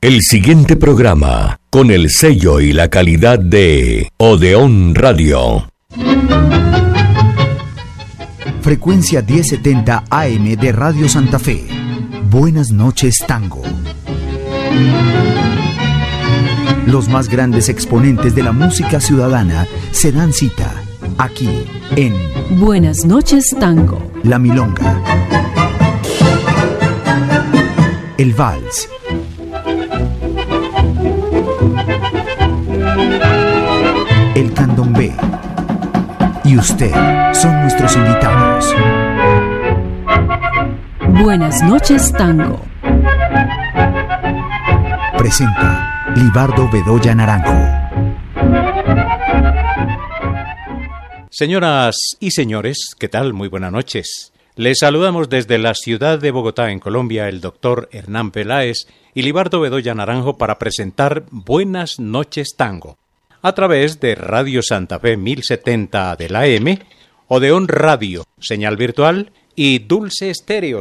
El siguiente programa, con el sello y la calidad de Odeón Radio. Frecuencia 1070 AM de Radio Santa Fe. Buenas noches, Tango. Los más grandes exponentes de la música ciudadana se dan cita aquí en Buenas noches, Tango. La Milonga, el Vals, el Candombe y usted son nuestros invitados. Buenas noches, Tango. Presenta Libardo Bedoya Naranjo. Señoras y señores, ¿qué tal? Muy buenas noches. Les saludamos desde la ciudad de Bogotá, en Colombia, el doctor Hernán Peláez y Libardo Bedoya Naranjo para presentar Buenas noches, Tango, a través de Radio Santa Fe 1070 de la AM, Odeón Radio, señal virtual, y Dulce Estéreo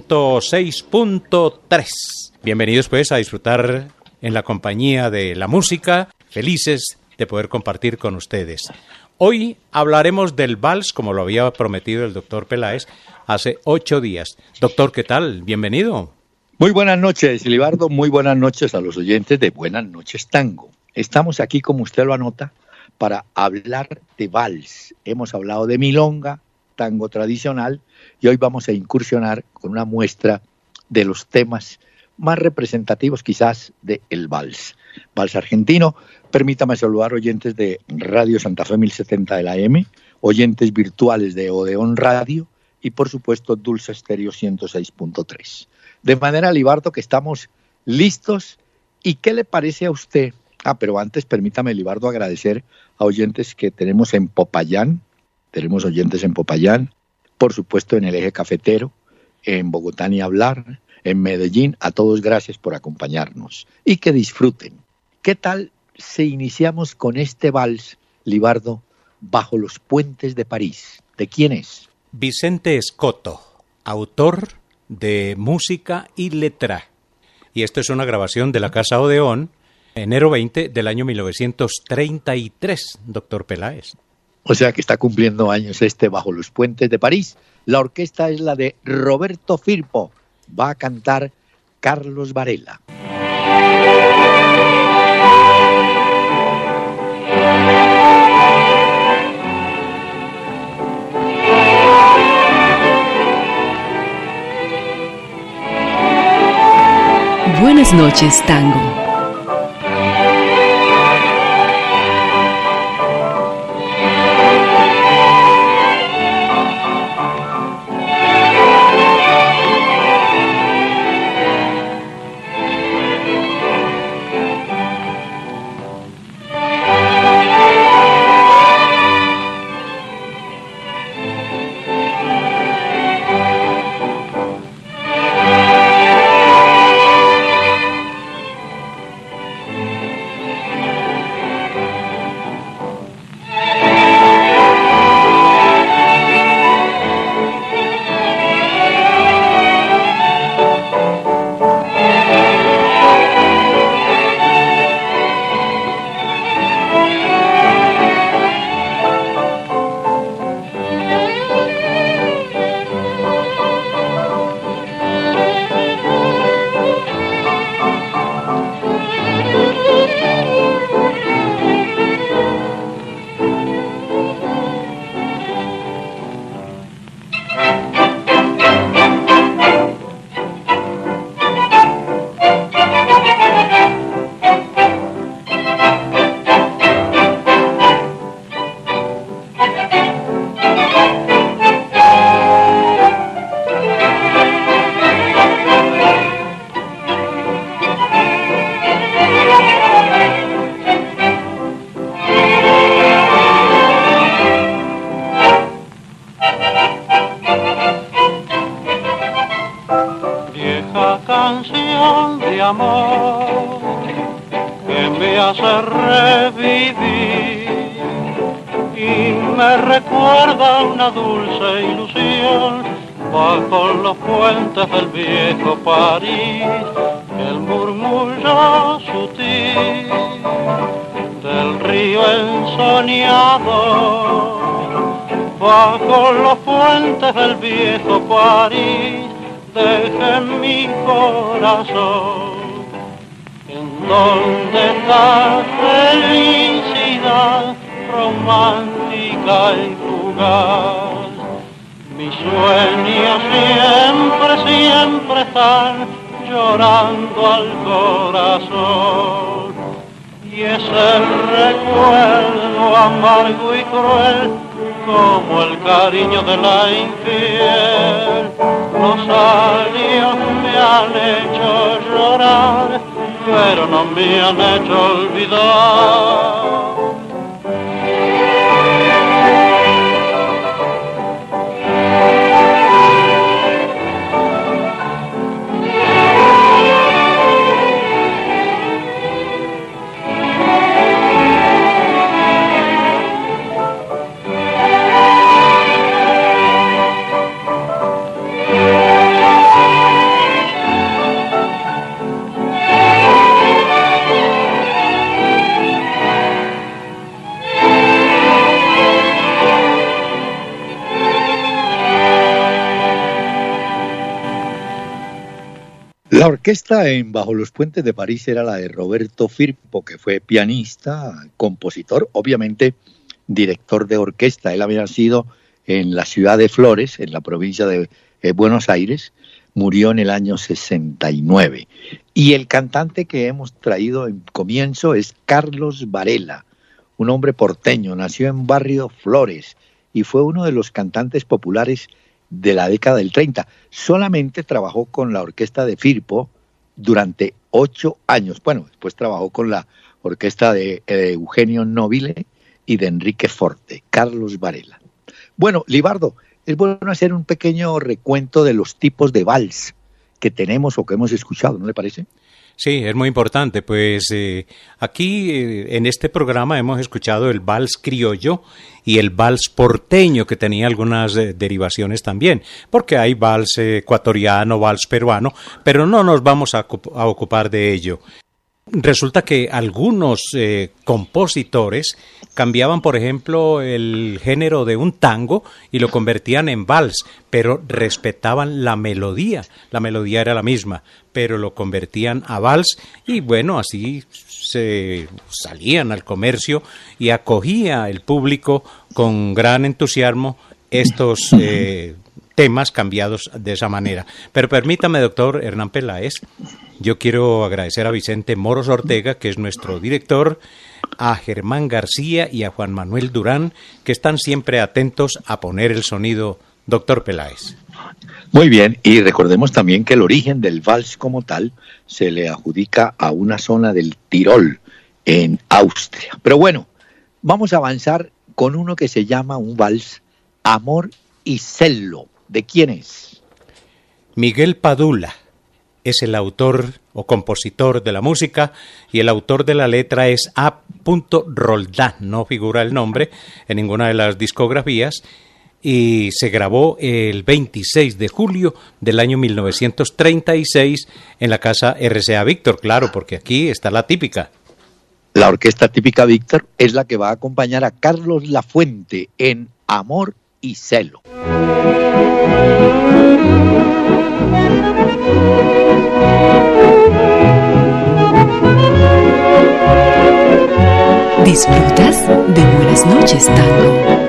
106.3. Bienvenidos pues a disfrutar en la compañía de la música, felices de poder compartir con ustedes. Hoy hablaremos del vals, como lo había prometido el doctor Peláez hace 8 días. Doctor, ¿qué tal? Bienvenido. Muy buenas noches, Libardo. Muy buenas noches a los oyentes de Buenas noches, Tango. Estamos aquí, como usted lo anota, para hablar de vals. Hemos hablado de milonga, tango tradicional, y hoy vamos a incursionar con una muestra de los temas más representativos quizás del vals. Vals argentino. Permítame saludar oyentes de Radio Santa Fe 1070 de la AM, oyentes virtuales de Odeón Radio y por supuesto Dulce Estéreo 106.3. De manera, Libardo, que estamos listos. ¿Y qué le parece a usted? Pero antes permítame, Libardo, agradecer a oyentes que tenemos en Popayán. Tenemos oyentes en Popayán, por supuesto en el eje cafetero, en Bogotá ni hablar, en Medellín. A todos gracias por acompañarnos y que disfruten. ¿Qué tal si iniciamos con este vals, Libardo, Bajo los puentes de París? ¿De quién es? Vicente Escoto, autor de música y letra. Y esto es una grabación de la Casa Odeón, enero 20 del año 1933, doctor Peláez. O sea que está cumpliendo años este Bajo los puentes de París. La orquesta es la de Roberto Firpo. Va a cantar Carlos Varela. Buenas noches, Tango. me recuerda una dulce ilusión bajo los puentes del viejo París. El murmullo soñado bajo los puentes del viejo París, dejé mi corazón. ¿En dónde está felicidad romántica y fugaz? Mis sueños siempre están llorando al corazón. Y ese recuerdo amargo y cruel, como el cariño de la infiel, los años me han hecho llorar, pero no me han hecho olvidar. La orquesta en Bajo los Puentes de París era la de Roberto Firpo, que fue pianista, compositor, obviamente director de orquesta. Él había nacido en la ciudad de Flores, en la provincia de Buenos Aires, murió en el año 69. Y el cantante que hemos traído en comienzo es Carlos Varela, un hombre porteño, nació en Barrio Flores y fue uno de los cantantes populares de la década del 30. Solamente trabajó con la orquesta de Firpo durante 8 años. Bueno, después trabajó con la orquesta de Eugenio Nobile y de Enrique Forte. Carlos Varela. Bueno, Libardo, es bueno hacer un pequeño recuento de los tipos de vals que tenemos o que hemos escuchado, ¿no le parece? Sí, es muy importante, pues aquí en este programa hemos escuchado el vals criollo y el vals porteño, que tenía algunas derivaciones también, porque hay vals ecuatoriano, vals peruano, pero no nos vamos a ocupar de ello. Resulta que algunos compositores cambiaban, por ejemplo, el género de un tango y lo convertían en vals, pero respetaban la melodía. La melodía era la misma, pero lo convertían a vals y bueno, así se salían al comercio y acogía el público con gran entusiasmo estos temas cambiados de esa manera. Pero permítame, doctor Hernán Peláez, yo quiero agradecer a Vicente Moros Ortega, que es nuestro director, a Germán García y a Juan Manuel Durán, que están siempre atentos a poner el sonido. Doctor Peláez. Muy bien, y recordemos también que el origen del vals como tal se le adjudica a una zona del Tirol, en Austria. Pero bueno, vamos a avanzar con uno que se llama un vals, Amor y Celo. ¿De quién es? Miguel Padula es el autor o compositor de la música y el autor de la letra es A. Roldán, no figura el nombre en ninguna de las discografías, y se grabó el 26 de julio del año 1936 en la casa RCA Víctor, claro, porque aquí está la típica. La orquesta típica Víctor es la que va a acompañar a Carlos Lafuente en Amor y Celo. Disfrutas de Buenas Noches, Tango.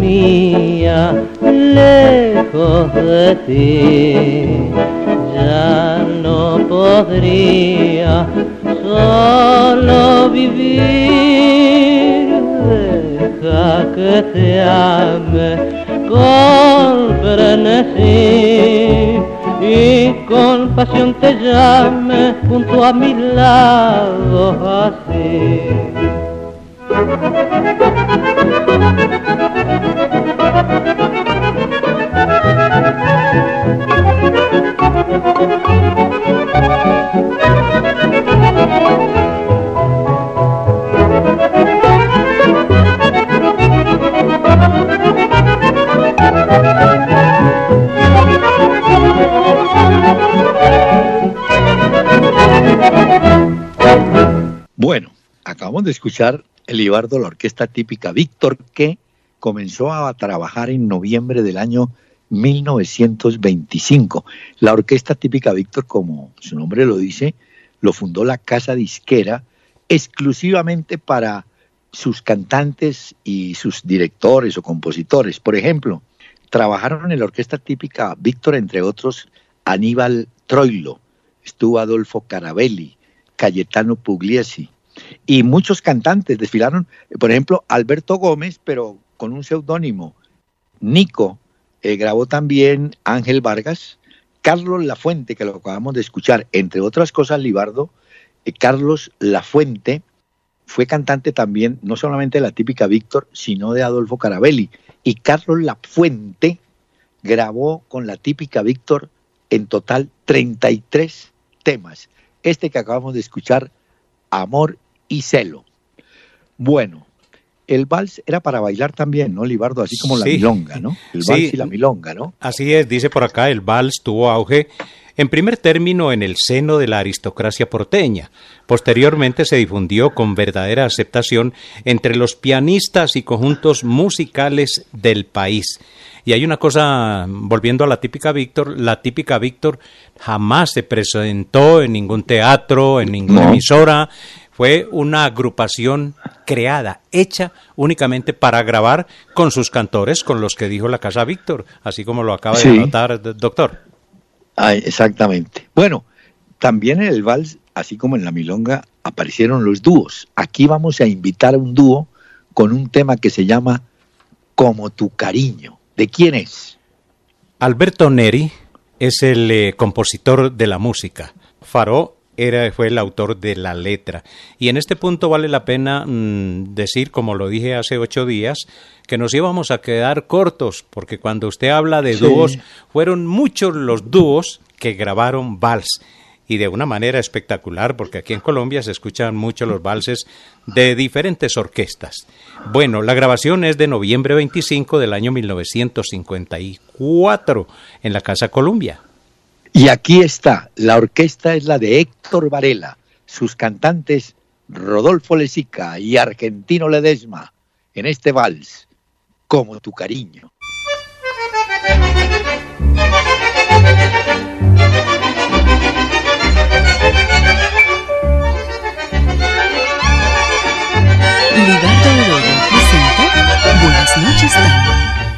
mía, lejos de ti, ya no podría solo vivir. Deja que te ame con frenesí y con pasión te llame junto a mi lado así. Bueno, acabamos de escuchar Elibardo, la orquesta típica Víctor, que comenzó a trabajar en noviembre del año 1925. La orquesta típica Víctor, como su nombre lo dice, lo fundó la casa disquera exclusivamente para sus cantantes y sus directores o compositores. Por ejemplo, trabajaron en la orquesta típica Víctor, entre otros, Aníbal Troilo, estuvo Adolfo Carabelli, Cayetano Pugliese, y muchos cantantes desfilaron, por ejemplo, Alberto Gómez, pero con un seudónimo, Nico, grabó también Ángel Vargas, Carlos Lafuente, que lo acabamos de escuchar, entre otras cosas, Libardo, Carlos Lafuente fue cantante también, no solamente de la típica Víctor, sino de Adolfo Carabelli, y Carlos Lafuente grabó con la típica Víctor en total 33 temas. Este que acabamos de escuchar, Amor y Celo. Bueno, el vals era para bailar también, ¿no, Libardo? Así como la milonga, ¿no? El vals y la milonga, ¿no? Así es, dice por acá, el vals tuvo auge en primer término en el seno de la aristocracia porteña. Posteriormente se difundió con verdadera aceptación entre los pianistas y conjuntos musicales del país. Y hay una cosa, volviendo a la típica Víctor jamás se presentó en ningún teatro, en ninguna emisora. Fue una agrupación creada, hecha únicamente para grabar con sus cantores, con los que dijo la Casa Víctor, así como lo acaba de anotar, doctor. Exactamente. Bueno, también en el vals, así como en la milonga, aparecieron los dúos. Aquí vamos a invitar a un dúo con un tema que se llama Como tu cariño. ¿De quién es? Alberto Neri es el compositor de la música. Faró fue el autor de la letra. Y en este punto vale la pena decir, como lo dije hace 8 días, que nos íbamos a quedar cortos, porque cuando usted habla de dúos, fueron muchos los dúos que grabaron vals. Y de una manera espectacular, porque aquí en Colombia se escuchan mucho los valses de diferentes orquestas. Bueno, la grabación es de noviembre 25 del año 1954 en la Casa Columbia. Y aquí está, la orquesta es la de Héctor Varela, sus cantantes Rodolfo Lezica y Argentino Ledesma, en este vals, Como tu cariño. Libardo Bedoya presenta Buenas noches, Tango.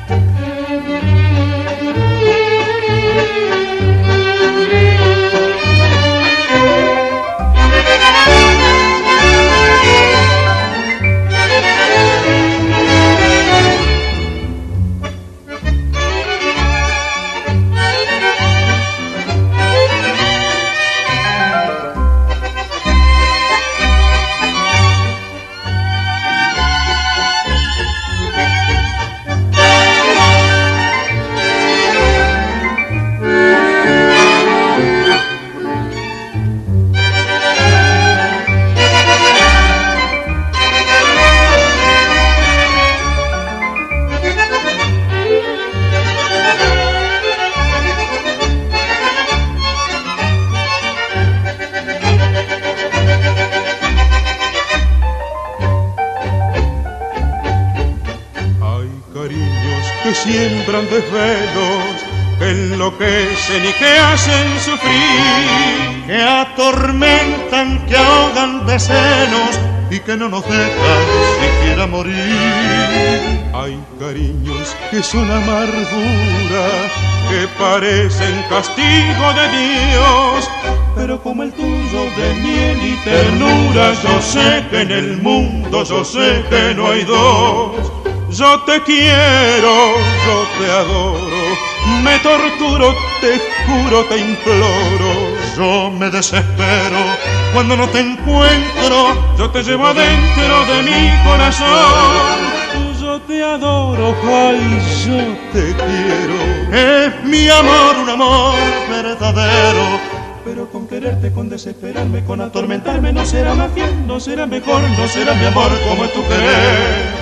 Siembran desvelos que enloquecen y que hacen sufrir, que atormentan, que ahogan de celos y que no nos dejan siquiera morir. Hay cariños que son amargura, que parecen castigo de Dios, pero como el tuyo de miel y ternura, yo sé que en el mundo, yo sé que no hay dos. Yo te quiero, yo te adoro, me torturo, te juro, te imploro. Yo me desespero cuando no te encuentro, yo te llevo adentro de mi corazón. Yo te adoro, ay, yo te quiero. Es mi amor, un amor verdadero. Pero con quererte, con desesperarme, con atormentarme, no será más bien, no será mejor, no será mi amor como es tu querer.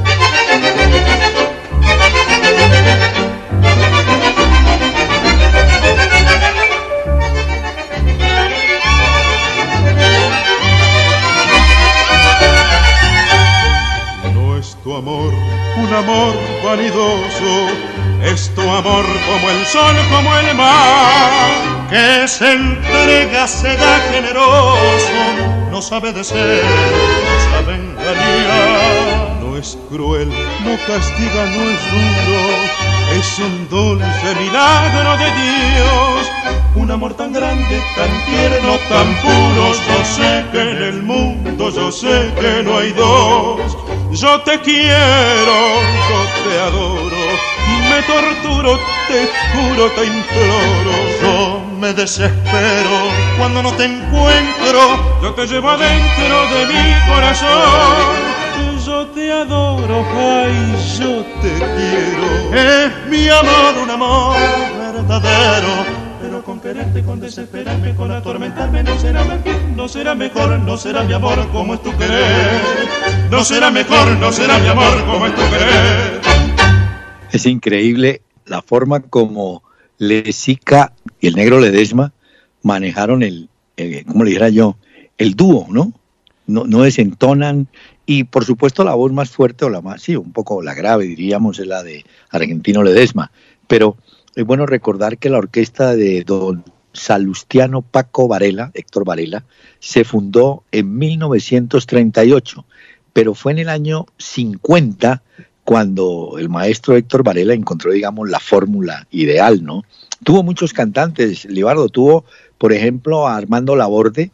No es tu amor un amor vanidoso, es tu amor como el sol, como el mar, que se entrega, se da generoso, no sabe de ser, no sabe engañar. No es cruel, no castiga, no es duro, es un dulce milagro de Dios. Un amor tan grande, tan tierno, tan puro, yo sé que en el mundo, yo sé que no hay dos. Yo te quiero, yo te adoro, me torturo, te juro, te imploro. Yo me desespero cuando no te encuentro, yo te llevo adentro de mi corazón. Yo te adoro, ay, yo te quiero. Es mi amor, un amor verdadero. Pero con quererte, con desesperarme, con atormentarme, no será más bien, no será mejor, no será mi amor como es tu querer. No será mejor, no será mi amor como es tu querer. Es increíble la forma como Lezica y el Negro Ledesma manejaron ¿cómo le dijera yo? El dúo, ¿no? No desentonan. Y por supuesto la voz más fuerte o la más, sí, un poco la grave diríamos, es la de Argentino Ledesma. Pero es bueno recordar que la orquesta de don Salustiano Paco Varela, Héctor Varela, se fundó en 1938, pero fue en el año 50 cuando el maestro Héctor Varela encontró, digamos, la fórmula ideal, ¿no? Tuvo muchos cantantes, Libardo, tuvo, por ejemplo, a Armando Laborde,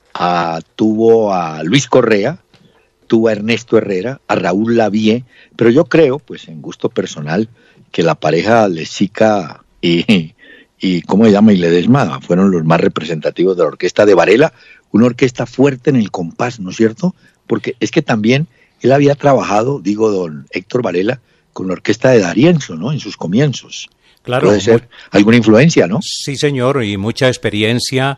tuvo a Luis Correa, tuvo a Ernesto Herrera, a Raúl Lavie, pero yo creo, pues en gusto personal, que la pareja Lezica y ¿cómo se llama? Y Ledesma fueron los más representativos de la orquesta de Varela, una orquesta fuerte en el compás, ¿no es cierto? Porque es que también él había trabajado, digo, don Héctor Varela, con la orquesta de D'Arienzo, ¿no? En sus comienzos. Claro. Puede ser alguna influencia, ¿no? Sí, señor, y mucha experiencia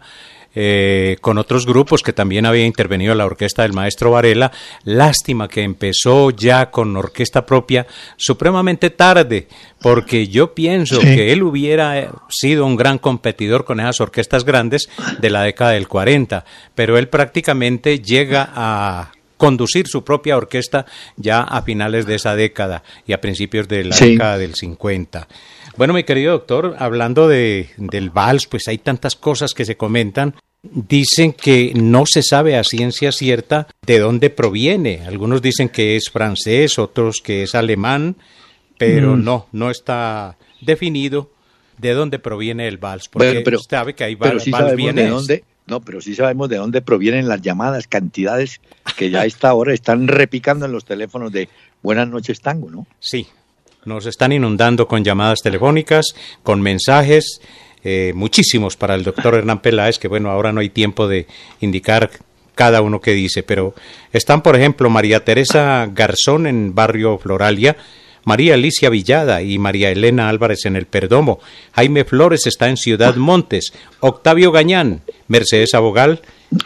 con otros grupos que también había intervenido en la orquesta del maestro Varela. Lástima que empezó ya con orquesta propia supremamente tarde, porque yo pienso que él hubiera sido un gran competidor con esas orquestas grandes de la década del 40, pero él prácticamente llega a conducir su propia orquesta ya a finales de esa década y a principios de la década del 50. Bueno, mi querido doctor, hablando del vals, pues hay tantas cosas que se comentan. Dicen que no se sabe a ciencia cierta de dónde proviene. Algunos dicen que es francés, otros que es alemán, pero no está definido de dónde proviene el vals. Porque pero sabe que hay vals vienes. No, pero sí sabemos de dónde provienen las llamadas, cantidades que ya a esta hora están repicando en los teléfonos de Buenas noches Tango, ¿no? Sí, nos están inundando con llamadas telefónicas, con mensajes, muchísimos para el doctor Hernán Peláez, que bueno, ahora no hay tiempo de indicar cada uno que dice, pero están, por ejemplo, María Teresa Garzón en Barrio Floralia, María Alicia Villada y María Elena Álvarez en el Perdomo, Jaime Flores está en Ciudad Montes, Octavio Gañán, Mercedes Abogal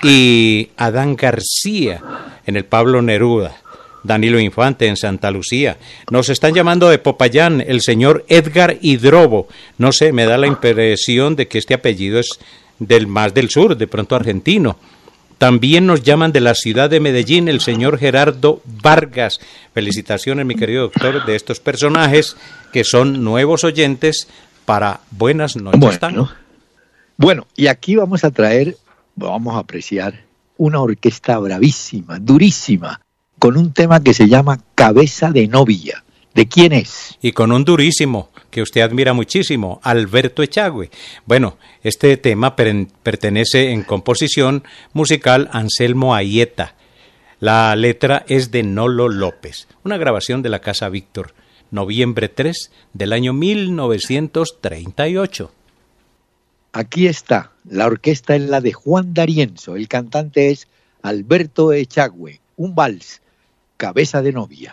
y Adán García en el Pablo Neruda, Danilo Infante en Santa Lucía. Nos están llamando de Popayán el señor Edgar Hidrobo. No sé, me da la impresión de que este apellido es más del sur, de pronto argentino. También nos llaman de la ciudad de Medellín el señor Gerardo Vargas. Felicitaciones, mi querido doctor, de estos personajes que son nuevos oyentes para Buenas noches Tango. Bueno, y aquí vamos a apreciar una orquesta bravísima, durísima, con un tema que se llama Cabeza de Novia. ¿De quién es? Y con un durísimo que usted admira muchísimo, Alberto Echagüe. Bueno, este tema pertenece en composición musical a Anselmo Aieta. La letra es de Nolo López, una grabación de la Casa Víctor, noviembre 3 del año 1938. Aquí está, la orquesta es la de Juan D'Arienzo, el cantante es Alberto Echagüe, un vals, Cabeza de Novia.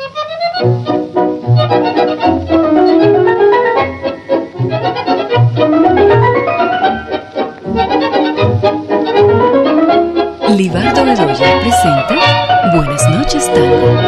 Libardo Bedoya presenta Buenas noches, Tango.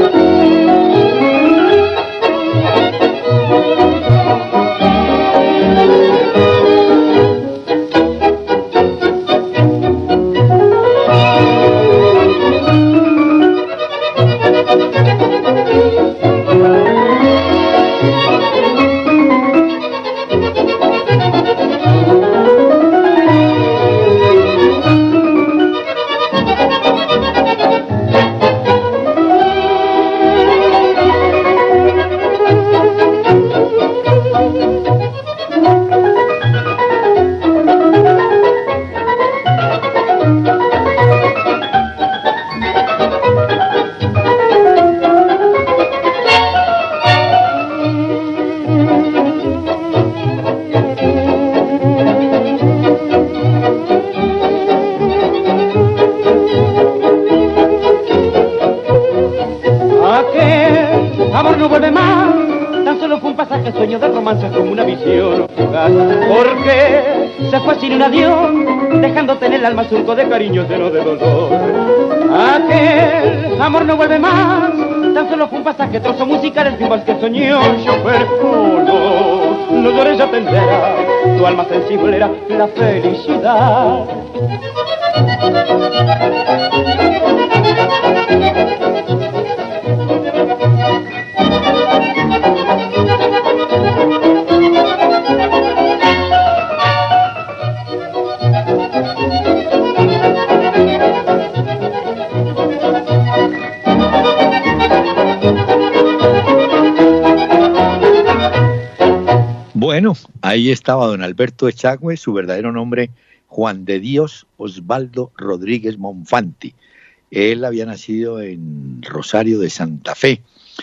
El alma surco de cariño lleno de dolor. Aquel amor no vuelve más, tan solo fue un pasaje, trozo musical, el timbal que soñó. Chofer, no llores, ya tendrá, tu alma sensible era la felicidad. Bueno, ahí estaba don Alberto Echagüe, su verdadero nombre Juan de Dios Osvaldo Rodríguez Monfanti. Él había nacido en Rosario de Santa Fe.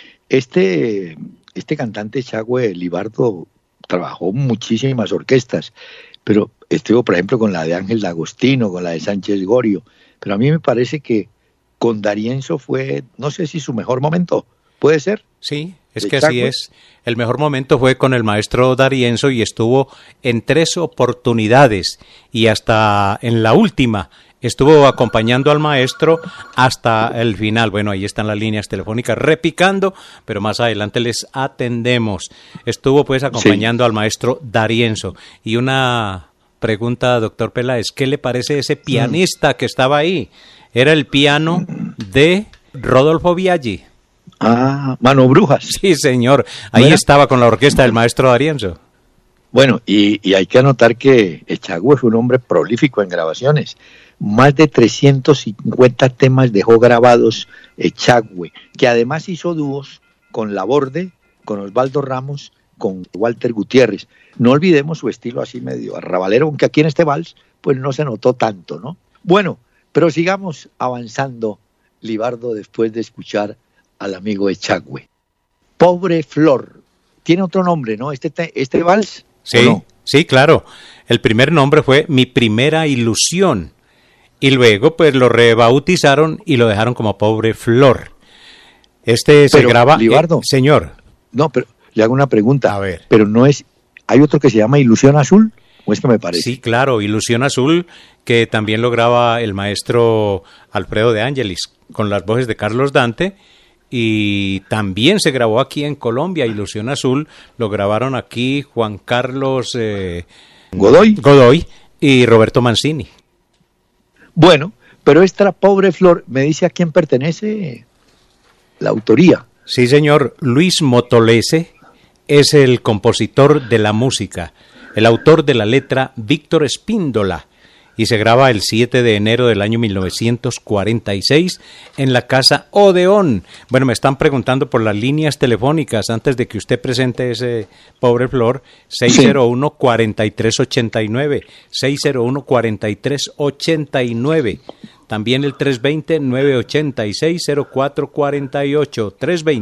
Este cantante Echagüe, Libardo, trabajó muchísimas orquestas, pero estuvo, por ejemplo, con la de Ángel D'Agostino, con la de Sánchez Gorio, pero a mí me parece que con D'Arienzo fue, no sé si su mejor momento, ¿puede ser? Sí, es que así es. El mejor momento fue con el maestro D'Arienzo y estuvo en 3 oportunidades y hasta en la última estuvo acompañando al maestro hasta el final. Bueno, ahí están las líneas telefónicas repicando, pero más adelante les atendemos. Estuvo pues acompañando al maestro D'Arienzo. Y una pregunta, doctor Peláez, ¿qué le parece ese pianista que estaba ahí? Era el piano de Rodolfo Biaggi. Ah, Mano Brujas. Sí, señor. Ahí estaba con la orquesta del maestro D'Arienzo. Bueno, y hay que anotar que Echagüe fue un hombre prolífico en grabaciones. Más de 350 temas dejó grabados Echagüe, que además hizo dúos con Laborde, con Osvaldo Ramos, con Walter Gutiérrez. No olvidemos su estilo así medio arrabalero, aunque aquí en este vals pues no se notó tanto, ¿no? Bueno, pero sigamos avanzando, Libardo, después de escuchar al amigo Echagüe. Pobre Flor. Tiene otro nombre, ¿no? Este vals. Sí, no? Sí, claro. El primer nombre fue Mi Primera Ilusión. Y luego, pues, lo rebautizaron y lo dejaron como Pobre Flor. Se graba... Libardo, señor. No, pero le hago una pregunta. A ver. Pero no es... ¿Hay otro que se llama Ilusión Azul? ¿O es que me parece? Sí, claro. Ilusión Azul, que también lo graba el maestro Alfredo de Ángelis, con las voces de Carlos Dante. Y también se grabó aquí en Colombia, Ilusión Azul, lo grabaron aquí Juan Carlos Godoy y Roberto Mancini. Bueno, pero esta Pobre Flor, ¿me dice a quién pertenece la autoría? Sí, señor, Luis Motolese es el compositor de la música, el autor de la letra Víctor Espíndola, y se graba el 7 de enero del año 1946 en la Casa Odeón. Bueno, me están preguntando por las líneas telefónicas antes de que usted presente ese Pobre Flor. 601-4389, 601-4389. También el 320-986-0448,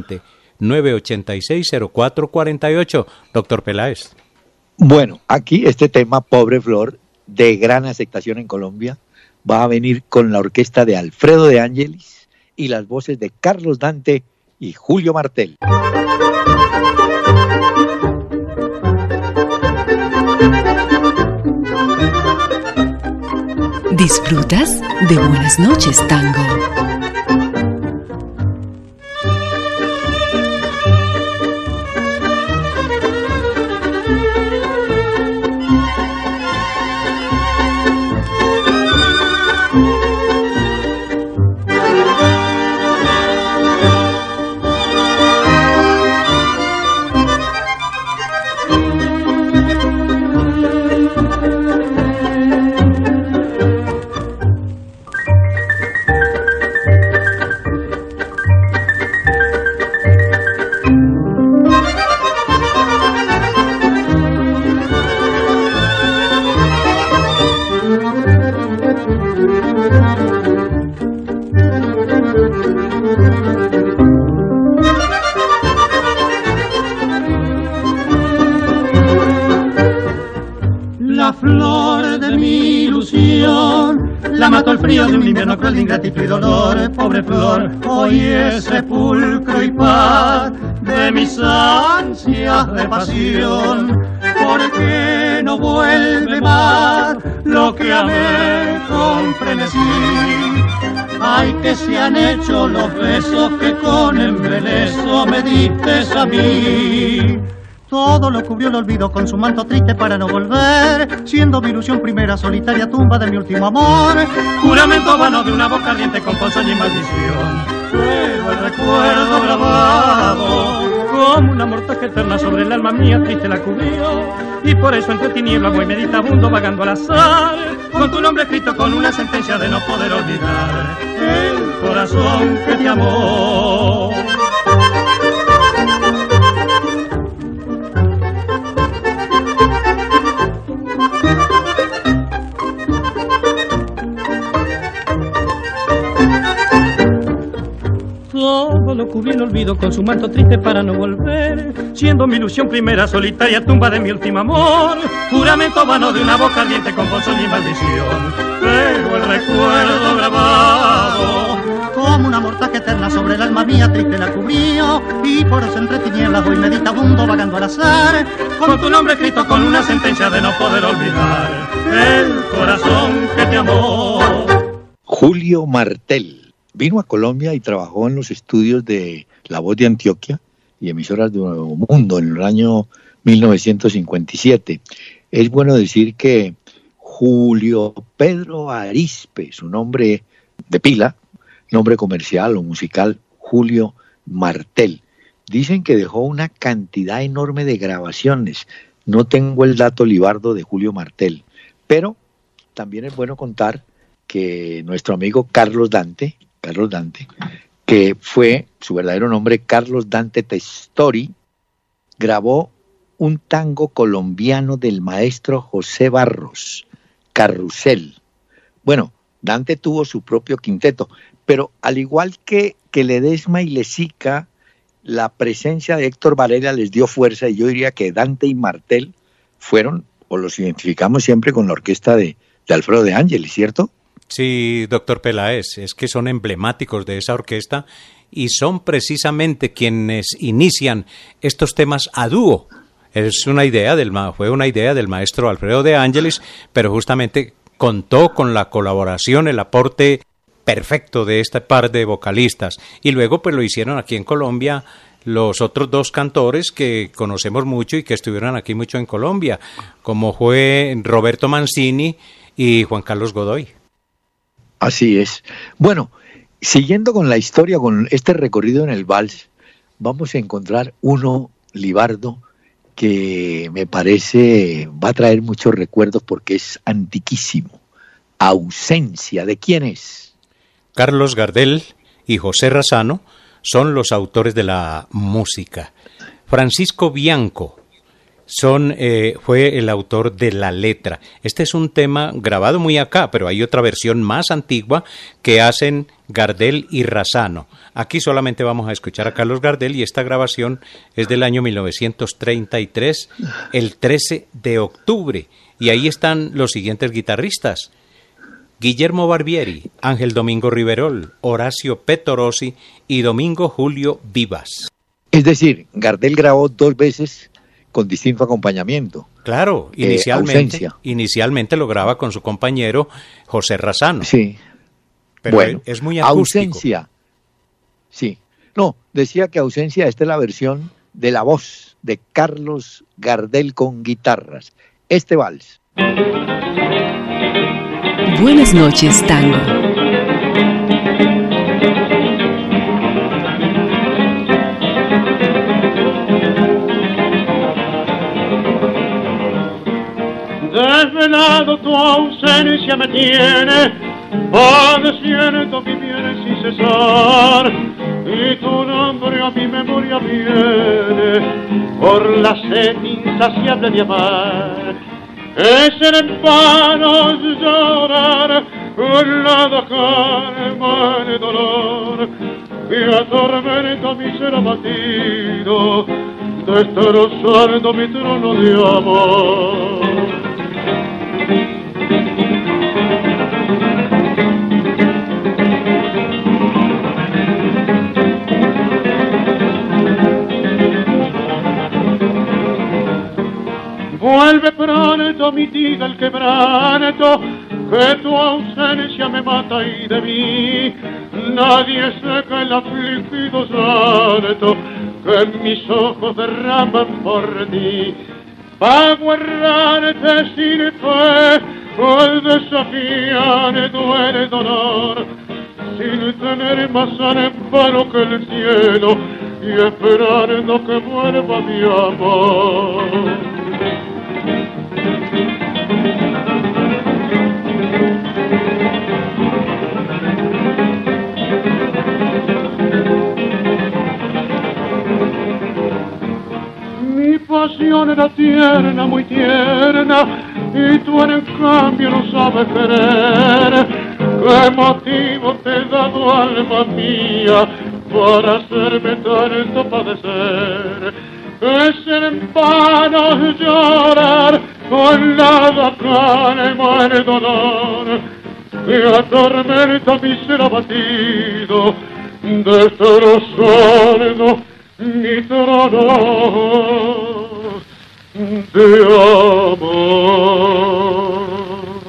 320-986-0448. Doctor Peláez. Bueno, aquí este tema, Pobre Flor, de gran aceptación en Colombia, va a venir con la orquesta de Alfredo de Ángelis y las voces de Carlos Dante y Julio Martel. ¿Disfrutas de Buenas noches, Tango? La flor de mi ilusión la mató el frío de un invierno cruel de ingratitud y dolor. Pobre flor, hoy es sepulcro y paz de mis ansias de pasión. ¿Por qué no vuelve más lo que amé con frenesí? Ay, que se han hecho los besos que con embeleso me diste a mí. Todo lo cubrió el olvido con su manto triste para no volver, siendo mi ilusión primera solitaria tumba de mi último amor. Juramento vano de una boca ardiente con ponzoña y maldición, pero el recuerdo grabado como una mortaja eterna sobre el alma mía triste la cubrió. Y por eso entre tinieblas voy meditabundo vagando al azar, con tu nombre escrito con una sentencia de no poder olvidar el corazón que te amó. Todo lo cubrí el olvido con su manto triste para no volver, siendo mi ilusión primera solitaria tumba de mi último amor. Juramento vano de una boca ardiente con ponzoña y maldición, pero el recuerdo grabado como una mortaja eterna sobre el alma mía triste la cubrió. Y por eso entre tinieblas voy meditabundo vagando al azar, con tu nombre escrito con una sentencia de no poder olvidar el corazón que te amó. Julio Martel vino a Colombia y trabajó en los estudios de La Voz de Antioquia y emisoras de Nuevo Mundo en el año 1957. Es bueno decir que Julio Pedro Arizpe, su nombre de pila, nombre comercial o musical, Julio Martel. Dicen que dejó una cantidad enorme de grabaciones. No tengo el dato, Libardo, de Julio Martel, pero también es bueno contar que nuestro amigo Carlos Dante, que fue su verdadero nombre Carlos Dante Testori, grabó un tango colombiano del maestro José Barros, Carrusel. Bueno, Dante tuvo su propio quinteto, pero al igual que Ledesma y Lezica, la presencia de Héctor Varela les dio fuerza, y yo diría que Dante y Martel fueron, o los identificamos siempre con la orquesta de Alfredo de Ángelis, ¿cierto? Sí, doctor Peláez, es que son emblemáticos de esa orquesta y son precisamente quienes inician estos temas a dúo. Fue una idea del maestro Alfredo de Ángelis, pero justamente contó con la colaboración, el aporte perfecto de este par de vocalistas. Y luego pues lo hicieron aquí en Colombia los otros dos cantores que conocemos mucho y que estuvieron aquí mucho en Colombia, como fue Roberto Mancini y Juan Carlos Godoy. Así es. Bueno, siguiendo con la historia, con este recorrido en el vals, vamos a encontrar uno, Libardo, que me parece va a traer muchos recuerdos porque es antiquísimo. Ausencia, ¿de quién es? Carlos Gardel y José Razzano son los autores de la música. Francisco Bianco fue el autor de la letra. Este es un tema grabado muy acá, pero hay otra versión más antigua que hacen Gardel y Razzano. Aquí solamente vamos a escuchar a Carlos Gardel y esta grabación es del año 1933, el 13 de octubre. Y ahí están los siguientes guitarristas: Guillermo Barbieri, Ángel Domingo Riverol, Horacio Petorosi y Domingo Julio Vivas. Es decir, Gardel grabó 2 veces con distinto acompañamiento. Claro, inicialmente lo graba con su compañero José Razzano. Sí. Pero bueno, es muy acústico. Ausencia. Sí. No, decía que Ausencia, esta es la versión de la voz de Carlos Gardel con guitarras. Este vals. Buenas noches, tango. Desvelado tu ausencia me tiene, padeciendo mi bien sin cesar, y tu nombre a mi memoria viene, por la sed insaciable de amar. Es en vano llorar, con la calma de dolor, que atormenta mi ser abatido, destrozando mi trono de amor. Vuelve pronto, mitiga el quebranto, que tu ausencia me mata y de mí nadie seca el afligido llanto que mis ojos derraman por ti. Pago errante sin fe, al desafiar duele dolor, sin tener más amparo que el cielo y esperando que vuelva mi amor. Mi pasión era tierna, muy tierna, y tú en cambio no sabes querer. ¿Qué motivo te he dado, alma mía, para hacerme tanto padecer? Es en vano llorar con la calma el dolor que atormenta mi ser abatido, destrozando mi trono de amor.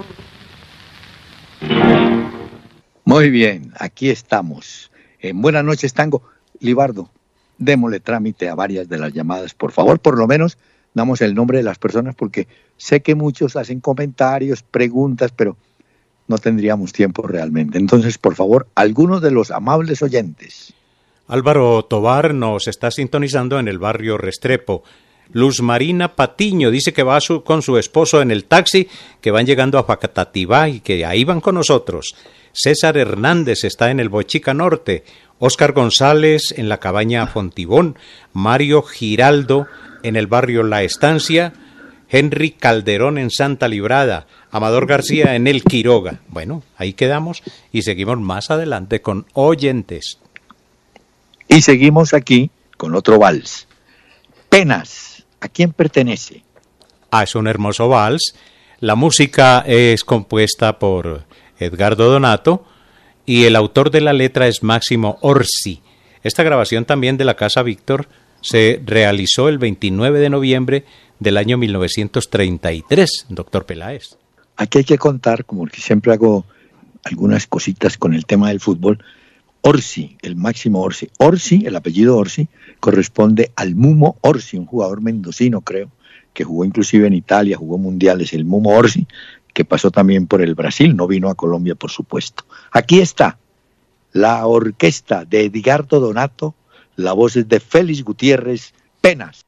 Muy bien, aquí estamos. En Buenas noches, tango. Libardo, démosle trámite a varias de las llamadas, por favor. Por lo menos damos el nombre de las personas, porque sé que muchos hacen comentarios, preguntas, pero no tendríamos tiempo realmente. Entonces, por favor, algunos de los amables oyentes. Álvaro Tobar nos está sintonizando en el barrio Restrepo. Luz Marina Patiño dice que va con su esposo en el taxi, que van llegando a Facatativá y que ahí van con nosotros. César Hernández está en el Bochica Norte. Óscar González en la cabaña Fontibón. Mario Giraldo en el barrio La Estancia. Henry Calderón en Santa Librada. Amador García en el Quiroga. Bueno, ahí quedamos y seguimos más adelante con oyentes. Y seguimos aquí con otro vals. Penas, ¿a quién pertenece? Es un hermoso vals. La música es compuesta por Edgardo Donato y el autor de la letra es Máximo Orsi. Esta grabación también de la Casa Víctor se realizó el 29 de noviembre del año 1933, doctor Peláez. Aquí hay que contar, como que siempre hago algunas cositas con el tema del fútbol. Orsi, el Máximo Orsi. Orsi, el apellido Orsi, corresponde al Mumo Orsi, un jugador mendocino, creo, que jugó inclusive en Italia, jugó mundiales, el Mumo Orsi, que pasó también por el Brasil, no vino a Colombia, por supuesto. Aquí está la orquesta de Edgardo Donato, la voz es de Félix Gutiérrez, Penas.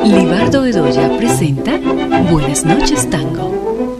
Libardo Bedoya presenta Buenas noches, Tango.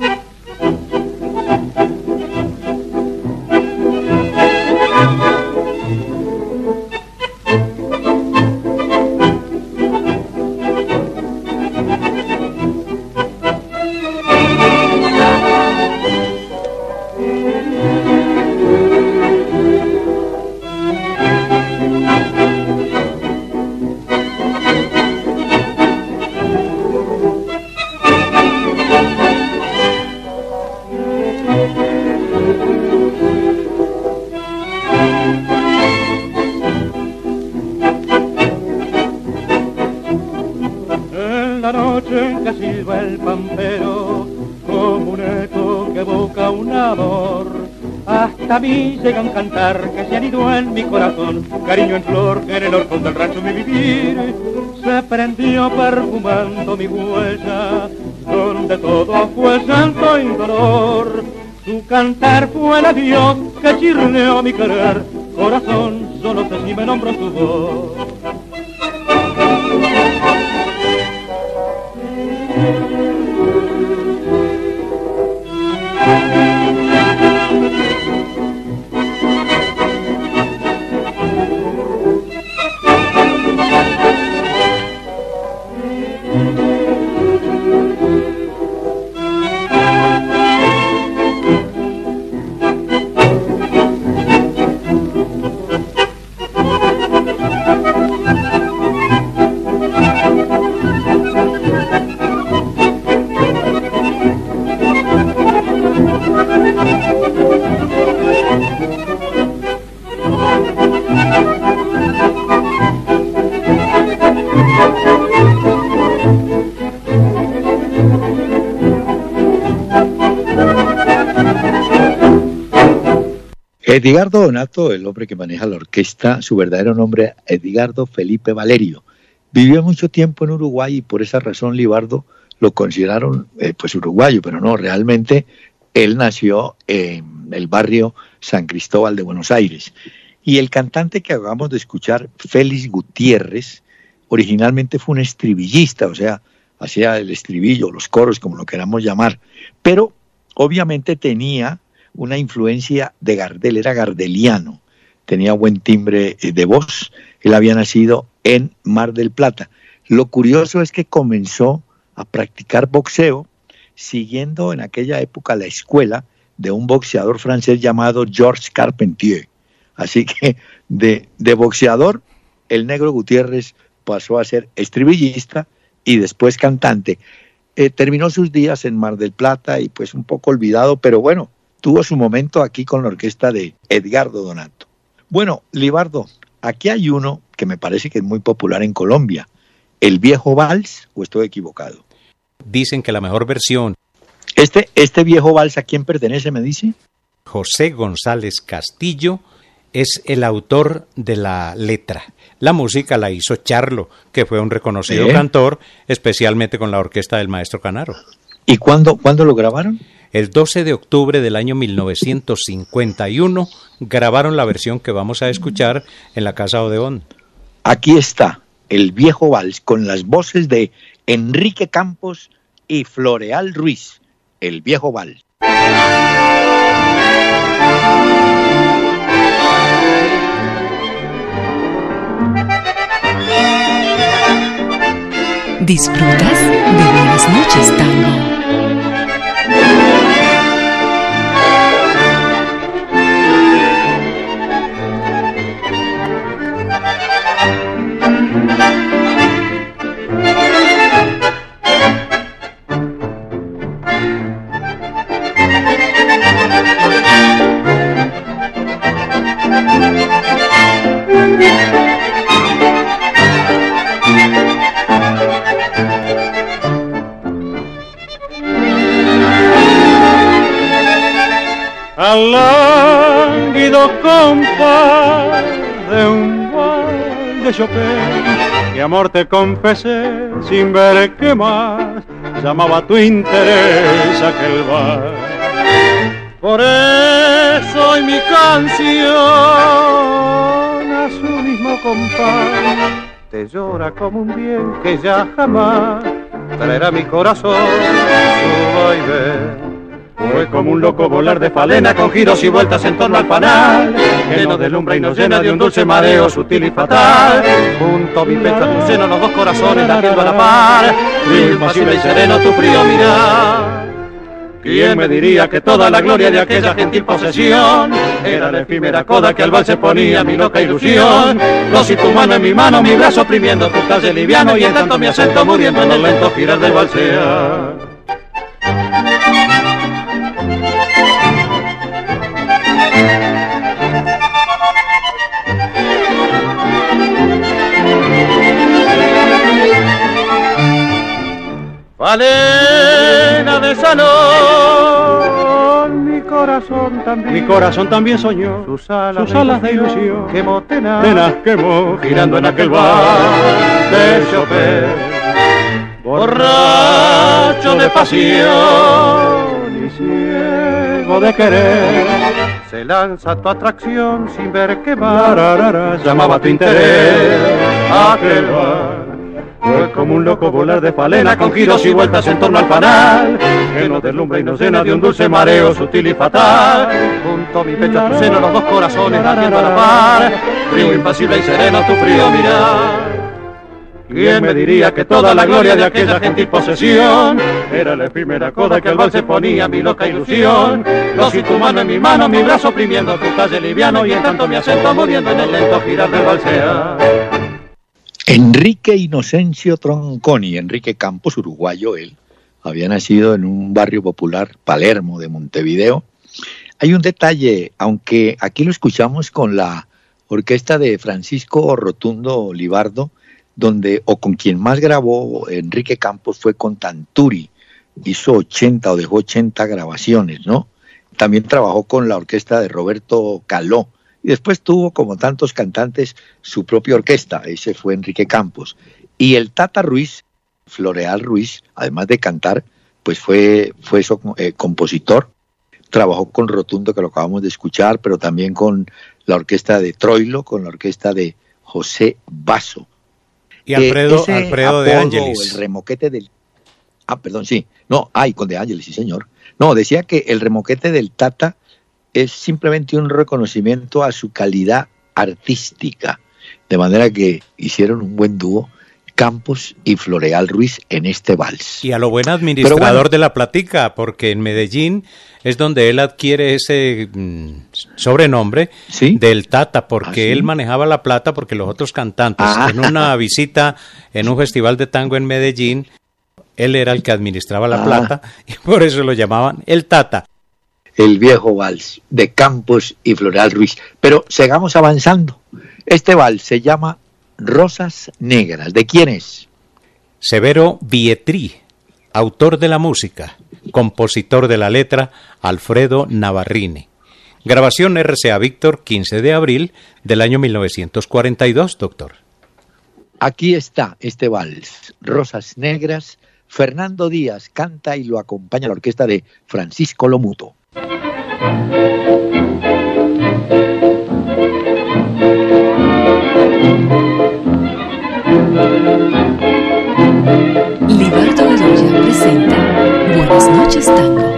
A mí llega un cantar que se anidó en mi corazón, cariño en flor que en el horcón del rancho mi vivir se prendió perfumando mi huella, donde todo fue llanto y dolor. Su cantar fue el adiós que chirleó mi querer, corazón, yo no sé si me nombró su voz. Edgardo Donato, el hombre que maneja la orquesta, su verdadero nombre Edgardo Felipe Valerio. Vivió mucho tiempo en Uruguay y por esa razón Libardo lo consideraron pues uruguayo, pero no, realmente él nació en el barrio San Cristóbal de Buenos Aires. Y el cantante que acabamos de escuchar, Félix Gutiérrez, originalmente fue un estribillista, o sea, hacía el estribillo, los coros, como lo queramos llamar, pero obviamente tenía una influencia de Gardel, era gardeliano, tenía buen timbre de voz, él había nacido en Mar del Plata. Lo curioso es que comenzó a practicar boxeo siguiendo en aquella época la escuela de un boxeador francés llamado Georges Carpentier. Así que de boxeador, el Negro Gutiérrez pasó a ser estribillista y después cantante. Terminó sus días en Mar del Plata y pues un poco olvidado, pero bueno, tuvo su momento aquí con la orquesta de Edgardo Donato. Bueno, Libardo, aquí hay uno que me parece que es muy popular en Colombia, el viejo vals, ¿o estoy equivocado? Dicen que la mejor versión. Este viejo vals, ¿a quién pertenece, me dice? José González Castillo es el autor de la letra. La música la hizo Charlo, que fue un reconocido cantor, especialmente con la orquesta del maestro Canaro. ¿Y cuándo lo grabaron? El 12 de octubre del año 1951 grabaron la versión que vamos a escuchar en la Casa Odeón. Aquí está el viejo vals con las voces de Enrique Campos y Floreal Ruiz, el viejo vals. Disfrutas de Buenas noches, Tango. Al lánguido compás de un vals de Chopin, que amor te confesé sin ver qué más llamaba tu interés aquel vals. Por eso hoy mi canción a su mismo compás triste llora como un bien que ya jamás traerá mi corazón su vaivén. Fue como un loco volar de falena con giros y vueltas en torno al panal, que nos deslumbra y nos llena de un dulce mareo sutil y fatal. Junto a mi pecho a tu seno los dos corazones latiendo a la par, frío impasible y sereno tu frío mirar. ¿Quién me diría que toda la gloria de aquella gentil posesión era la efímera coda que al vals se ponía mi loca ilusión? Dos y tu mano en mi mano, mi brazo oprimiendo tu talle liviano, y en tanto mi acento muriendo en el lento girar del valsear. Falena de salón, mi corazón también soñó sus alas de ilusión, quemó tenaz, quemó, girando en aquel bar de Chopin, borracho de pasión y ciego de querer, se lanza a tu atracción sin ver qué bar llamaba tu interés, aquel bar. Fue como un loco volar de falena con giros y vueltas en torno al panal, que nos deslumbra y nos llena de un dulce mareo sutil y fatal. Junto a mi pecho a tu seno los dos corazones latiendo a la par, frío impasible y sereno tu frío mirar. ¿Quién me diría que toda la gloria de aquella gentil posesión era la efímera coda que al vals se ponía mi loca ilusión? Dos y tu mano en mi mano, mi brazo oprimiendo tu talle liviano, y en tanto mi acento muriendo en el lento girar del valsear. Enrique Inocencio Tronconi, Enrique Campos, uruguayo él, había nacido en un barrio popular, Palermo, de Montevideo. Hay un detalle, aunque aquí lo escuchamos con la orquesta de Francisco Rotundo Libardo, o con quien más grabó Enrique Campos fue con Tanturi, hizo 80 o dejó 80 grabaciones, ¿no? También trabajó con la orquesta de Roberto Caló, y después tuvo, como tantos cantantes, su propia orquesta. Ese fue Enrique Campos. Y el Tata Ruiz, Floreal Ruiz, además de cantar, pues fue compositor. Trabajó con Rotundo, que lo acabamos de escuchar, pero también con la orquesta de Troilo, con la orquesta de José Basso. Y Alfredo de Ángeles. El remoquete del... perdón, sí. No, con de Ángeles, sí, señor. No, decía que el remoquete del Tata es simplemente un reconocimiento a su calidad artística, de manera que hicieron un buen dúo, Campos y Floreal Ruiz, en este vals. Y a lo buen administrador de la platica, porque en Medellín es donde él adquiere ese sobrenombre, ¿sí?, del Tata, porque él manejaba la plata, porque los otros cantantes, en una visita en un festival de tango en Medellín, él era el que administraba la plata, y por eso lo llamaban el Tata. El viejo vals de Campos y Floreal Ruiz. Pero sigamos avanzando. Este vals se llama Rosas Negras. ¿De quién es? Severo Vietri, autor de la música, compositor de la letra, Alfredo Navarrini. Grabación RCA Víctor, 15 de abril del año 1942, doctor. Aquí está este vals, Rosas Negras. Fernando Díaz canta y lo acompaña la orquesta de Francisco Lomuto. Libardo Bedoya presenta Buenas noches, Tango.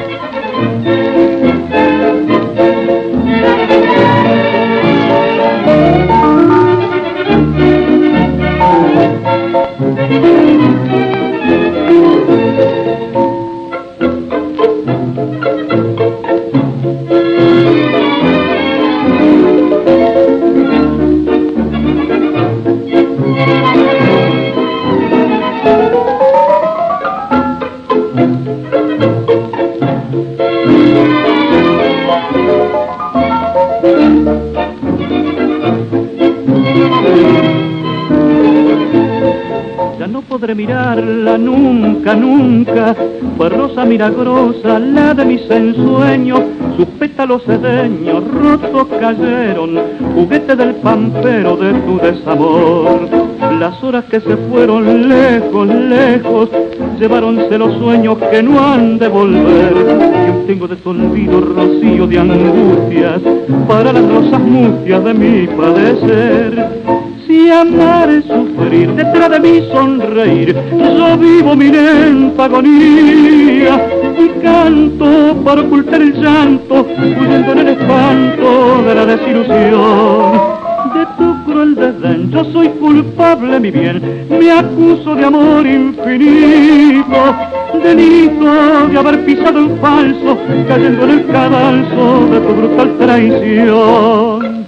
Mirarla nunca, nunca, fue rosa milagrosa, la de mis ensueños, sus pétalos sedeños rotos cayeron, juguete del pampero de tu desamor. Las horas que se fueron lejos, lejos, lleváronse los sueños que no han de volver. Yo tengo de tu olvido rocío de angustias, para las rosas mustias de mi padecer. Si Mi amar es sufrir, detrás de mí sonreír. Yo vivo mi lenta agonía y canto para ocultar el llanto, huyendo en el espanto de la desilusión. De tu cruel desdén yo soy culpable, mi bien, me acuso de amor infinito, delito de haber pisado en falso, cayendo en el cadalso de tu brutal traición.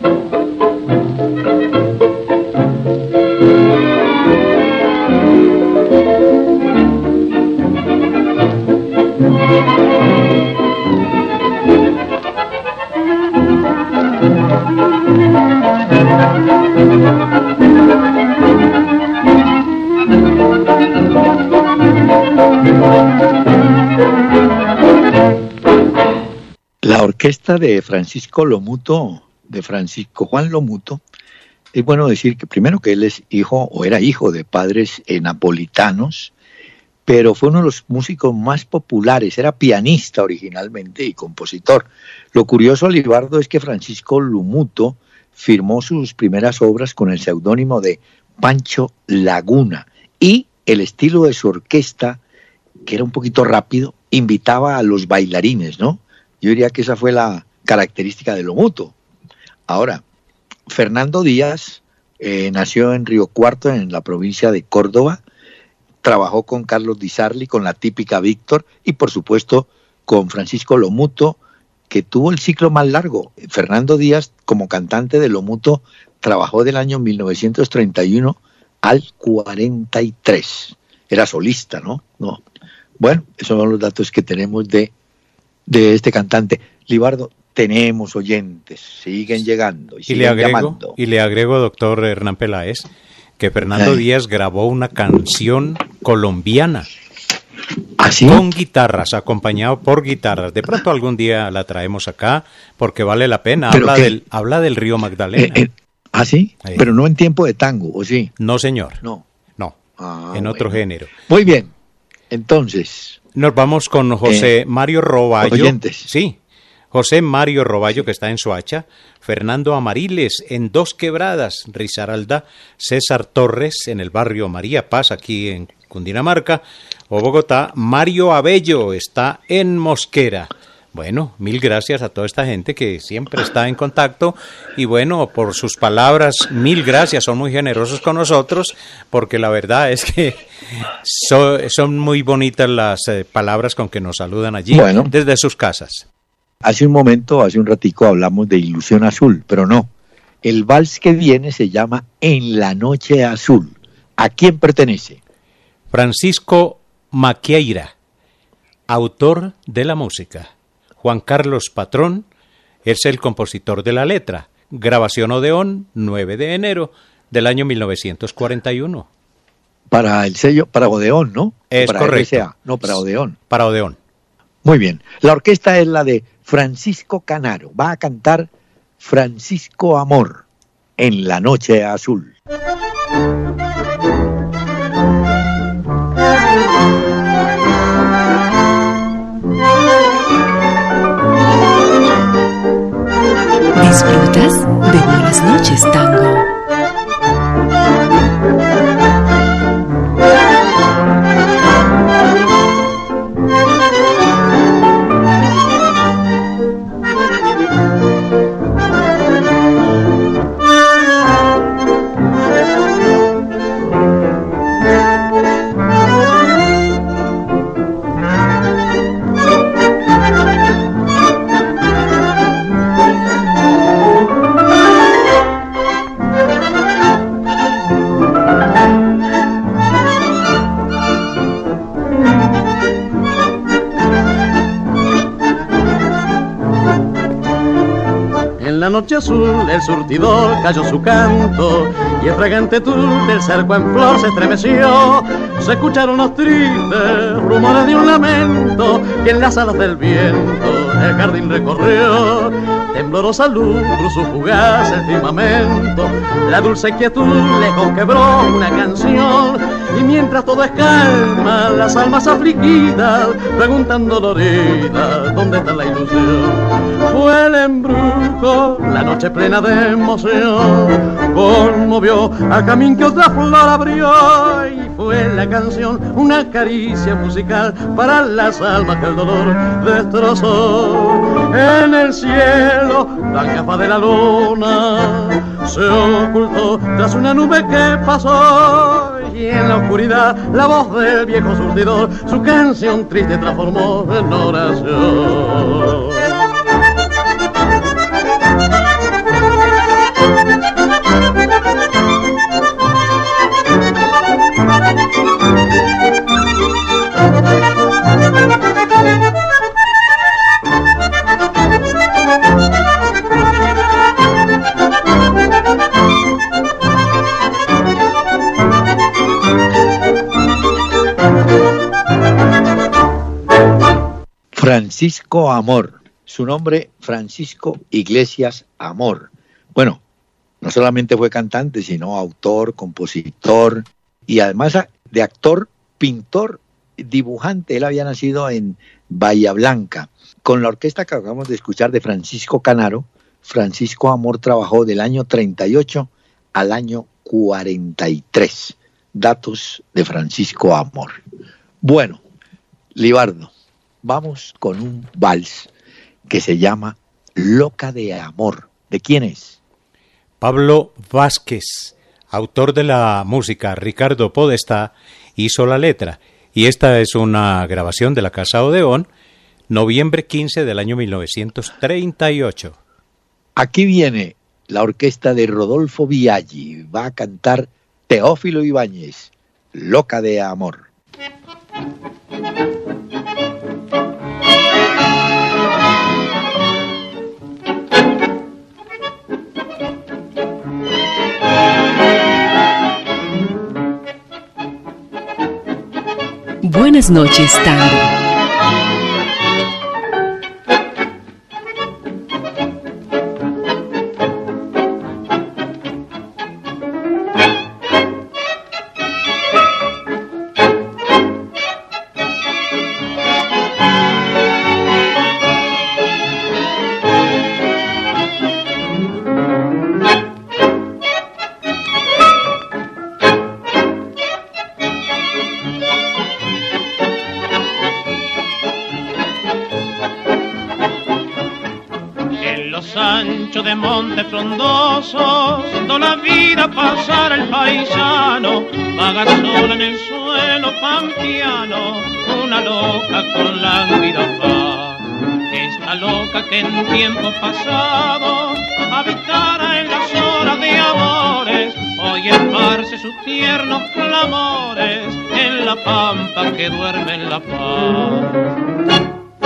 La orquesta de Francisco Lomuto, de Francisco Juan Lomuto, es bueno decir que primero que él es hijo o era hijo de padres napolitanos, pero fue uno de los músicos más populares, era pianista originalmente y compositor. Lo curioso, Libardo, es que Francisco Lomuto firmó sus primeras obras con el seudónimo de Pancho Laguna, y el estilo de su orquesta, que era un poquito rápido, invitaba a los bailarines, ¿no? Yo diría que esa fue la característica de Lomuto. Ahora, Fernando Díaz nació en Río Cuarto, en la provincia de Córdoba. Trabajó con Carlos Di Sarli, con la típica Víctor, y por supuesto con Francisco Lomuto, que tuvo el ciclo más largo. Fernando Díaz, como cantante de Lomuto, trabajó del año 1931 al 43. Era solista, ¿no? No. Bueno, esos son los datos que tenemos de este cantante. Libardo, tenemos oyentes, siguen llegando y siguen llamando. Y le agrego, doctor Hernán Peláez, que Fernando Díaz grabó una canción colombiana. ¿Ah, sí? Con guitarras, acompañado por guitarras. De pronto algún día la traemos acá, porque vale la pena. Habla del río Magdalena. ¿Ah, sí? Pero no en tiempo de tango, ¿o sí? No, señor. No. En otro género. Muy bien. Entonces, nos vamos con José Mario Roballo. Oyentes. Sí, José Mario Roballo, que está en Soacha, Fernando Amariles en Dos Quebradas, Risaralda, César Torres en el barrio María Paz, aquí en Cundinamarca, o Bogotá, Mario Abello está en Mosquera. Bueno, mil gracias a toda esta gente que siempre está en contacto y bueno, por sus palabras, mil gracias, son muy generosos con nosotros porque la verdad es que son muy bonitas las palabras con que nos saludan allí desde sus casas. Hace un ratico hablamos de Ilusión Azul, pero no, el vals que viene se llama En la Noche Azul. ¿A quién pertenece? Francisco Maquieira, autor de la música. Juan Carlos Patrón es el compositor de la letra. Grabación Odeón, 9 de enero del año 1941. Para el sello, para Odeón, ¿no? Es para correcto. RCA. No, para Odeón. Para Odeón. Muy bien. La orquesta es la de Francisco Canaro. Va a cantar Francisco Amor en la Noche Azul. ¿Disfrutas de Buenas Noches, Tango? Noche azul, el surtidor cayó su canto y el fragante tul del cerco en flor se estremeció. Se escucharon los tristes rumores de un lamento que en las alas del viento el jardín recorrió. Temblorosa luz cruzó fugaz el firmamento, la dulce quietud lejos quebró una canción. Y mientras todo es calma, las almas afligidas preguntan doloridas, ¿dónde está la ilusión? Fue el embrujo, la noche plena de emoción, conmovió al camín que otra flor abrió. Y fue la canción una caricia musical para las almas que el dolor destrozó. En el cielo, la capa de la luna se ocultó tras una nube que pasó. Y en la oscuridad, la voz del viejo surtidor su canción triste transformó en oración. Francisco Amor, su nombre Francisco Iglesias Amor. Bueno, no solamente fue cantante, sino autor, compositor y además de actor, pintor, dibujante. Él había nacido en Bahía Blanca. Con la orquesta que acabamos de escuchar de Francisco Canaro, Francisco Amor trabajó del año 38 al año 43. Datos de Francisco Amor. Bueno, Libardo, vamos con un vals que se llama Loca de Amor. ¿De quién es? Pablo Vázquez, autor de la música. Ricardo Podestá hizo la letra. Y esta es una grabación de la Casa Odeón, noviembre 15 del año 1938. Aquí viene la orquesta de Rodolfo Biaggi. Va a cantar Teófilo Ibáñez, Loca de Amor. Buenas noches, Tango. De monte frondoso, siendo la vida pasar el paisano, vaga sola en el suelo pampeano, una loca con lánguida faz. Esta loca que en tiempo pasado habitara en las horas de amores, hoy esparce sus tiernos clamores en la pampa que duerme en la paz.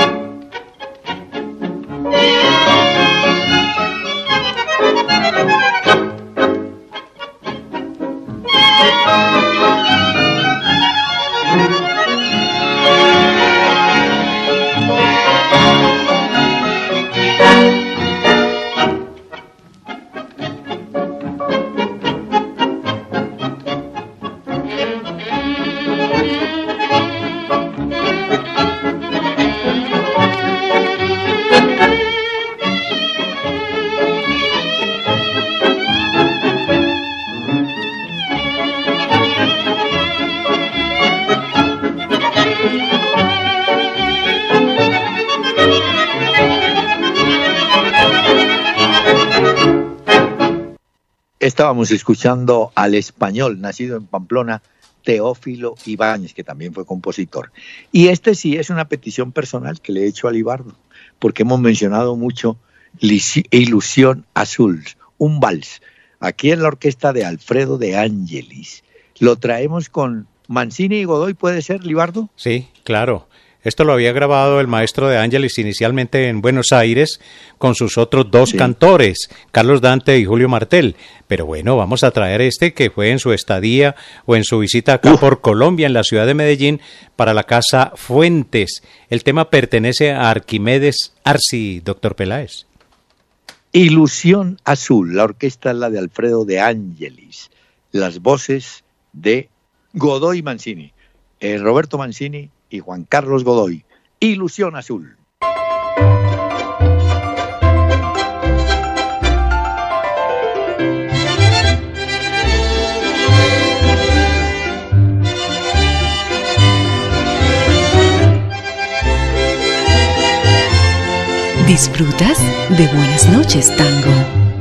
Estábamos escuchando al español, nacido en Pamplona, Teófilo Ibáñez, que también fue compositor. Y este sí es una petición personal que le he hecho a Libardo, porque hemos mencionado mucho Ilusión Azul, un vals, aquí en la orquesta de Alfredo de Ángelis. Lo traemos con Mancini y Godoy, ¿puede ser, Libardo? Sí, claro. Esto lo había grabado el maestro de Ángeles inicialmente en Buenos Aires con sus otros dos cantores, Carlos Dante y Julio Martel. Pero bueno, vamos a traer este que fue en su estadía o en su visita acá por Colombia, en la ciudad de Medellín, para la Casa Fuentes. El tema pertenece a Arquimedes Arci, doctor Peláez. Ilusión Azul, la orquesta es la de Alfredo de Ángelis, las voces de Godoy Mancini, Roberto Mancini y Juan Carlos Godoy. Ilusión Azul. ¿Disfrutas de Buenas noches, Tango?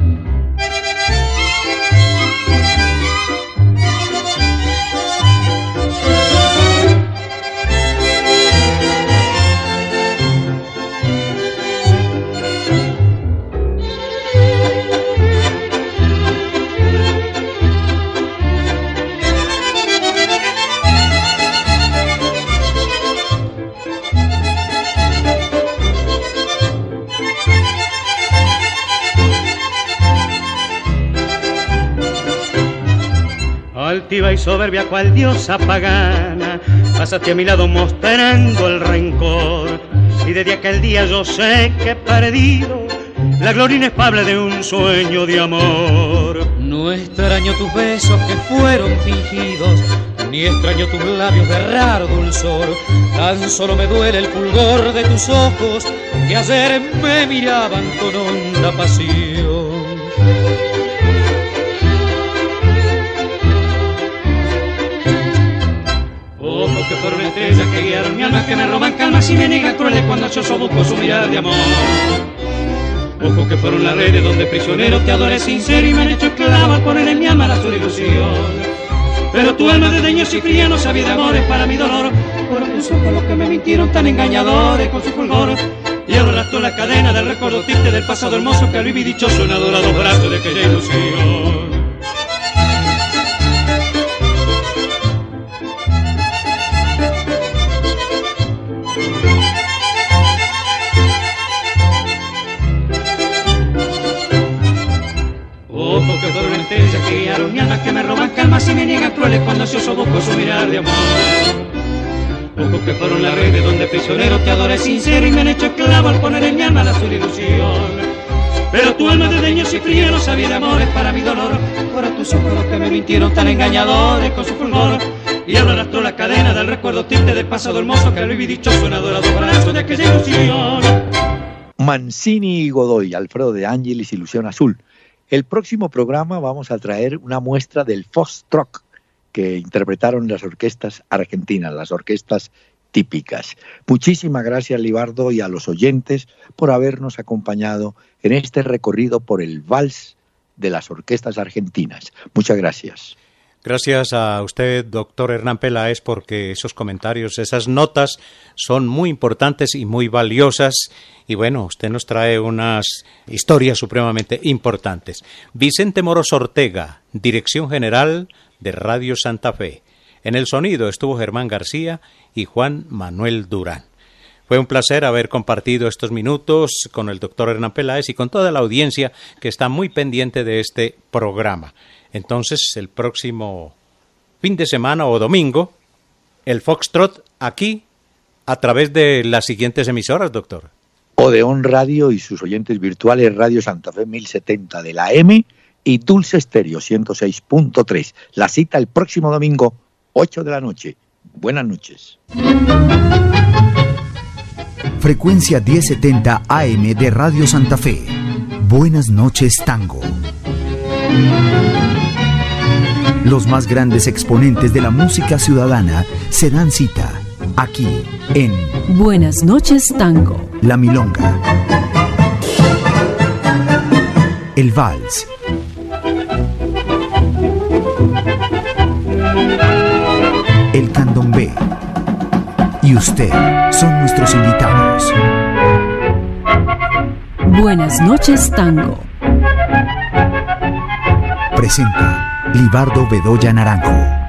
Altiva y soberbia cual diosa pagana, pasaste a mi lado mostrando el rencor. Y desde aquel día yo sé que he perdido la gloria inefable de un sueño de amor. No extraño tus besos que fueron fingidos, ni extraño tus labios de raro dulzor. Tan solo me duele el fulgor de tus ojos que ayer me miraban con honda pasión. Ojos que fueron estrellas que guiaron mi alma, que me roban calmas y me niegan crueles cuando yo busco su mirada de amor. Ojos que fueron las redes donde prisionero te adoré sincero y me han hecho esclavo al poner en mi alma la azul ilusión. Pero tu alma de deños y fría no sabía de amores para mi dolor. Fueron tus ojos los que me mintieron tan engañadores con su fulgor. Y ahora arrastró la cadena del recuerdo triste del pasado hermoso que al vivir dichoso en adorados brazos de aquella ilusión. Ojos que fueron estrellas que guiaron mi alma, que me roban calmas y me niegan crueles cuando ansioso busco su mirar de amor. Ojos que fueron las redes donde prisionero te adoré sincero y me han hecho esclavo al poner en mi alma la azul ilusión. Pero tu alma de deños y fría no sabía de amores para mi dolor. Fueron tus ojos los que me mintieron tan engañadores con su fulgor. Y ahora arrastró la cadena del recuerdo triste del pasado hermoso que al vivir dichoso en adorados brazos de aquella ilusión. Mancini y Godoy, Alfredo de Ángelis, Ilusión Azul. El próximo programa vamos a traer una muestra del foxtrot que interpretaron las orquestas argentinas, las orquestas típicas. Muchísimas gracias, Libardo, y a los oyentes por habernos acompañado en este recorrido por el vals de las orquestas argentinas. Muchas gracias. Gracias a usted, doctor Hernán Peláez, porque esos comentarios, esas notas son muy importantes y muy valiosas. Y bueno, usted nos trae unas historias supremamente importantes. Vicente Moros Ortega, Dirección General de Radio Santa Fe. En el sonido estuvo Germán García y Juan Manuel Durán. Fue un placer haber compartido estos minutos con el doctor Hernán Peláez y con toda la audiencia que está muy pendiente de este programa. Entonces, el próximo fin de semana o domingo, el foxtrot aquí a través de las siguientes emisoras, doctor. Odeón Radio y sus oyentes virtuales, Radio Santa Fe 1070 de la M y Dulce Estéreo 106.3. La cita el próximo domingo, 8 de la noche. Buenas noches. Frecuencia 1070 AM de Radio Santa Fe. Buenas noches, Tango. Los más grandes exponentes de la música ciudadana se dan cita aquí en Buenas noches, Tango. La Milonga, el vals, el candombe y usted son nuestros invitados. Buenas noches, Tango. Presenta Libardo Bedoya Naranjo.